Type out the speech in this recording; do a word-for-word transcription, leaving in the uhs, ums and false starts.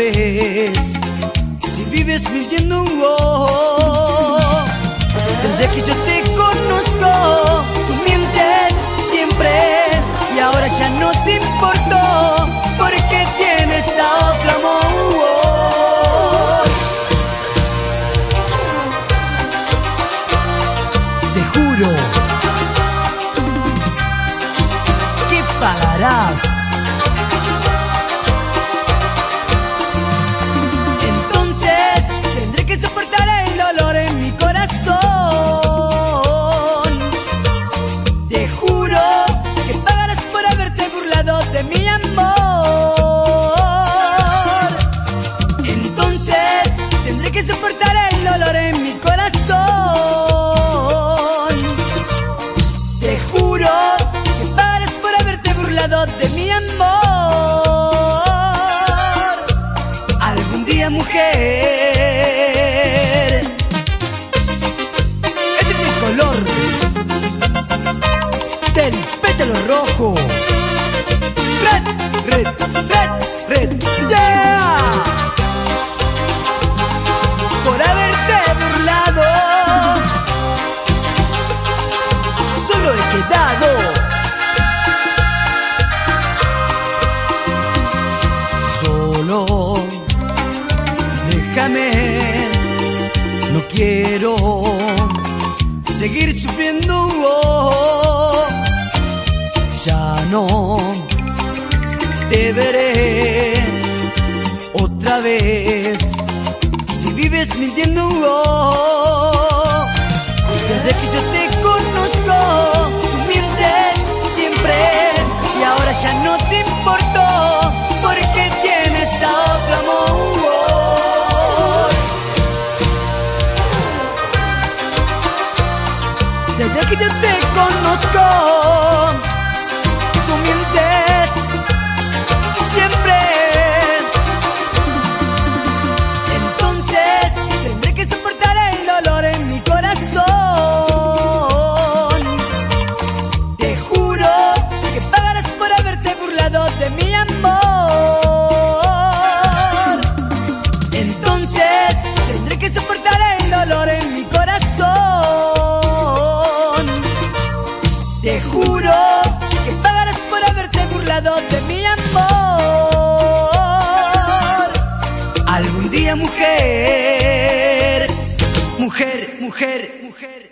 vez. Si vives mintiendo, oh, desde que yo te conozco, tú mientes siempre y ahora ya no te importó porque tienes a otro amor. Te juro que pagarás. De mi amor, entonces tendré que soportar el dolor en mi corazón. Te juro que pagarás por haberte burlado de mi amor. Algún día, mujer, este es el color del pétalo rojo. Red, red, red, red, yeah. Por haberte burlado, solo he quedado. Solo déjame, no quiero seguir sufriendo, oh, ya no te veré otra vez. Si vives mintiendo, oh, desde que yo te conozco, tú mientes siempre y ahora ya no te importó porque tienes a otro amor. Desde que yo te conozco, tú mientes siempre. Entonces tendré que soportar el dolor en mi corazón. Te juro que pagarás por haberte burlado de mi amor. Entonces tendré que soportar el dolor en mi corazón. Te juro que pagarás por haberte burlado de mi amor. Algún día, mujer, mujer, mujer, mujer.